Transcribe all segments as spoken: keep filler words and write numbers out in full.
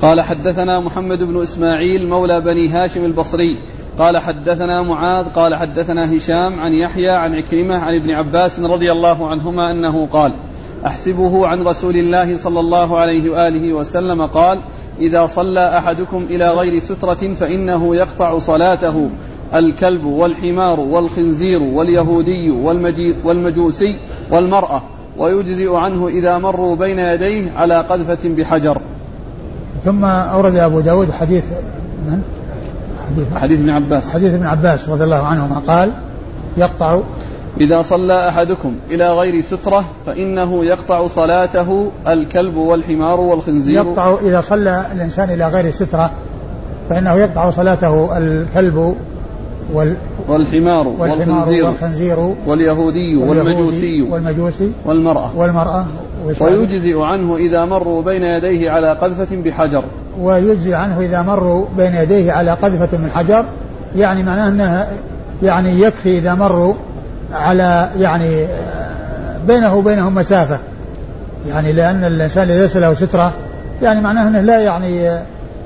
قال حدثنا محمد بن إسماعيل مولى بني هاشم البصري قال حدثنا معاذ قال حدثنا هشام عن يحيى عن عكرمة عن ابن عباس رضي الله عنهما أنه قال أحسبه عن رسول الله صلى الله عليه وآله وسلم قال إذا صلى أحدكم إلى غير سترة فإنه يقطع صلاته الكلب والحمار والخنزير واليهودي والمجوسي والمرأة ويجزئ عنه إذا مروا بين يديه على قذفة بحجر. ثم أورد أبو داود حديث من؟ حديث, حديث ابن عباس حديث ابن عباس رضي الله عنهما قال يقطع إذا صلى أحدكم إلى غير سترة فإنه يقطع صلاته الكلب والحمار والخنزير. يقطع إذا صلى الإنسان إلى غير سترة فإنه يقطع صلاته الكلب وال والحمار والخنزير, والخنزير واليهودي والمجوسي والمجوسي والمرأة, والمرأة ويجزئ عنه إذا مروا بين يديه على قذفة بحجر. ويجزئ عنه إذا مروا بين يديه على قذفة من حجر، يعني معناه أنه يعني يكفي إذا مروا على يعني بينه وبينهم مسافة، يعني لأن الإنسان إذا ليس له سترة يعني معناه أنه لا يعني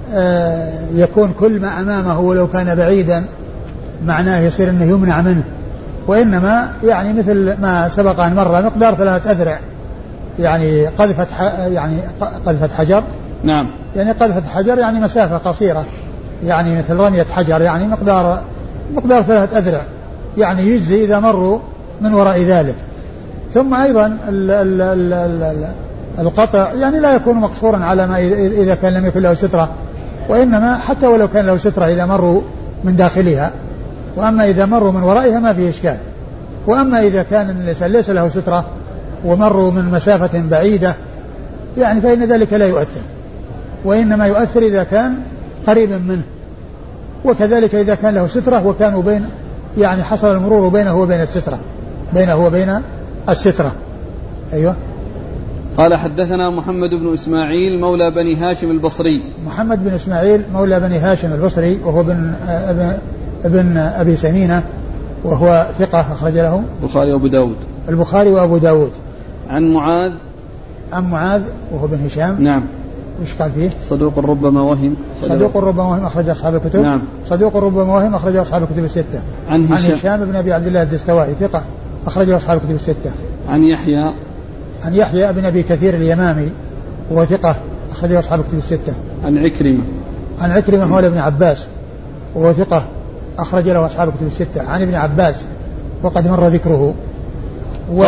يكون كل ما أمامه ولو كان بعيدا معناه يصير أنه يمنع منه، وإنما يعني مثل ما سبق أن مر مقدار ثلاثة أذرع، يعني قذفة يعني قذفة حجر. نعم. يعني قذفة حجر يعني مسافة قصيرة، يعني مثل رمية حجر يعني مقدار مقدار ثلاثة أذرع، يعني يجزي إذا مروا من وراء ذلك. ثم أيضا ال ال ال ال القطع يعني لا يكون مقصورا على ما إذا كان لم يكن له سترة، وإنما حتى ولو كان له سترة إذا مروا من داخلها، وأما إذا مروا من ورائها ما فيه إشكال. وأما إذا كان الإنسان ليس له سترة ومروا من مسافة بعيدة يعني فإن ذلك لا يؤثر، وإنما يؤثر إذا كان قريبا منه. وكذلك إذا كان له سترة وكانوا بين يعني حصل المرور بينه وبين السترة بينه وبين السترة. أيوة. قال حدثنا محمد بن إسماعيل مولى بني هاشم البصري. محمد بن إسماعيل مولى بني هاشم البصري وهو بن ابن, ابن أبي سمينة وهو ثقة أخرج له البخاري وأبو داود البخاري وأبو داود. عن معاذ عن معاذ وهو بن هشام. نعم. وش قال فيه؟ صدوق ربما وهم صدوق ربما وهم أخرج أصحاب الكتب. نعم. صدوق ربما وهم أخرج أصحاب الكتب الستة. عن هشام, عن هشام بن أبي عبد الله الدستوائي ثقة أخرج أصحاب الكتب الستة. عن يحيى عن يحيى بن أبي كثير اليمامي وهو ثقة أخرج أصحاب الكتب الستة. عن عكرمة عن عكرمة مولى ابن عباس وهو ثقة أخرج له أصحاب الكتب الستة. عن ابن عباس وقد مر ذكره و...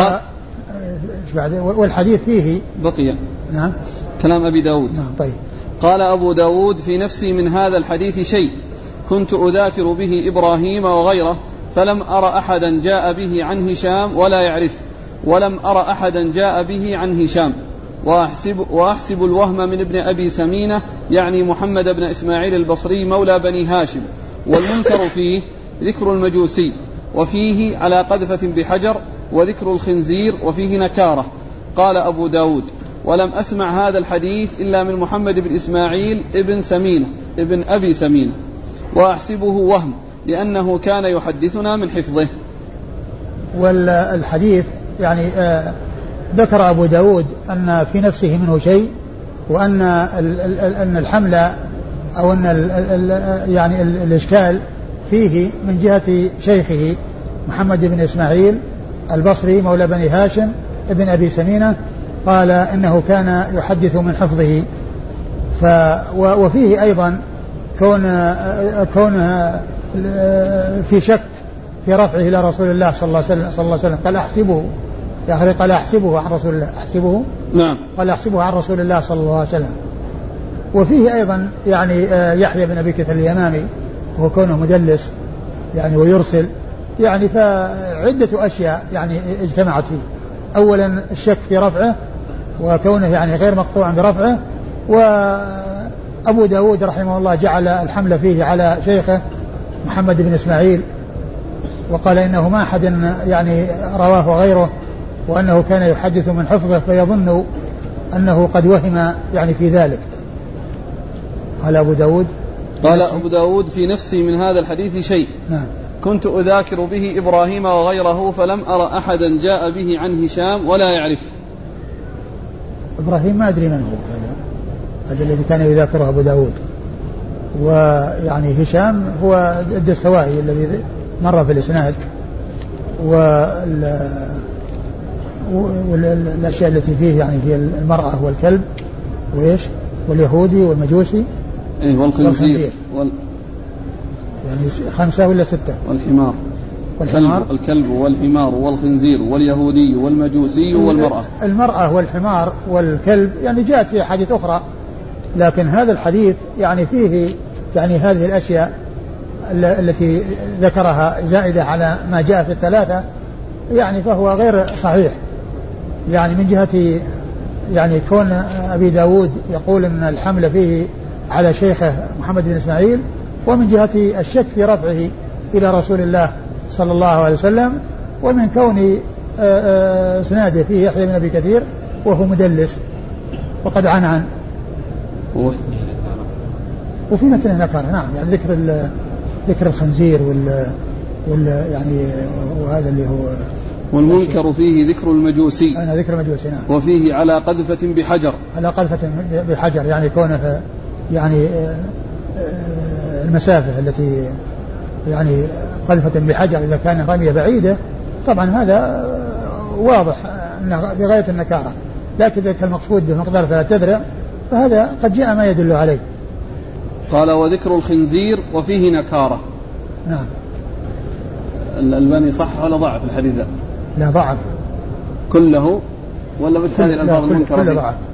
والحديث فيه بقي. نعم. كلام أبي داود. نعم. طيب. قال أبو داود في نفسي من هذا الحديث شيء كنت أذاكر به إبراهيم وغيره فلم أرى أحدا جاء به عن هشام ولا يعرف، ولم أرى أحدا جاء به عن هشام، وأحسب, وأحسب الوهم من ابن أبي سمينة يعني محمد بن إسماعيل البصري مولى بني هاشم، والمنكر فيه ذكر المجوسي وفيه على قذفة بحجر وذكر الخنزير وفيه نكارة. قال أبو داود ولم أسمع هذا الحديث إلا من محمد بن إسماعيل ابن سمينة ابن أبي سمينة، وأحسبه وهم لأنه كان يحدثنا من حفظه. والحديث يعني آه ذكر أبو داود أن في نفسه منه شيء، وأن أن الحمل أو أن ال ال يعني ال الإشكال فيه من جهة شيخه محمد بن إسماعيل البصري مولى بني هاشم ابن أبي سمينة، قال إنه كان يحدث من حفظه. ف وفيه أيضا كون كون في شك في رفعه إلى رسول الله صلى الله عليه وسلم. وسلم قال أحسبه يا أخي قال أحسبه عن رسول الله أحسبه نعم قال أحسبه عن رسول الله صلى الله عليه وسلم. وفيه أيضا يعني يحيى بن أبي كثير اليمامي وهو كونه مدلس يعني ويرسل، يعني فعدة أشياء يعني اجتمعت فيه. أولا الشك في رفعه وكونه يعني غير مقطوع برفعه، وأبو داود رحمه الله جعل الحمل فيه على شيخه محمد بن إسماعيل، وقال إنه ما أحد يعني رواه غيره، وأنه كان يحدث من حفظه فيظن أنه قد وهم يعني في ذلك. قال أبو داود قال أبو داود في نفسي من هذا الحديث شيء. نعم. كنت أذاكر به إبراهيم وغيره فلم أرى أحدا جاء به عن هشام ولا يعرف. إبراهيم ما أدري من هو هذا هذا الذي كان يذكره أبو داود. ويعني هشام هو الدستوائي الذي مر في الإسناد. والأشياء التي فيه يعني هي المرأة والكلب وإيش واليهودي والمجوسي إيه والخنزير وال... يعني خمسة ولا ستة والحمار والحمار الكلب والحمار والخنزير واليهودي والمجوسي والمرأة. المرأة والحمار والكلب يعني جاءت في حديث أخرى، لكن هذا الحديث يعني فيه يعني هذه الأشياء التي ذكرها زائدة على ما جاء في الثلاثة، يعني فهو غير صحيح. يعني من جهة يعني كون أبي داود يقول أن الحمل فيه على شيخه محمد بن إسماعيل، ومن جهة الشك في رفعه إلى رسول الله صلى الله عليه وسلم، ومن كون اسناده فيه يحيى بن أبي كثير وهو مدلس وقد عنعن، وفي متن نكر. نعم يعني ذكر ذكر الخنزير وال وال يعني وهذا اللي هو والمنكر فيه ذكر المجوسي. أنا ذكر المجوسي نعم. وفيه على قذفة بحجر. على قذفة بحجر يعني كونه يعني المسافة التي يعني قذفة بحجر إذا كان رمية بعيدة طبعا هذا واضح بغاية النكارة، لكن إذا كان المقصود بمقدار ثلاثة أذرع فهذا قد جاء ما يدل عليه. قال وذكر الخنزير وفيه نكارة. نعم. الألباني صح ولا ضعف الحديث؟ لا ضعف كله ولا بس هذه الألفاظ المنكرة؟ كله ضعف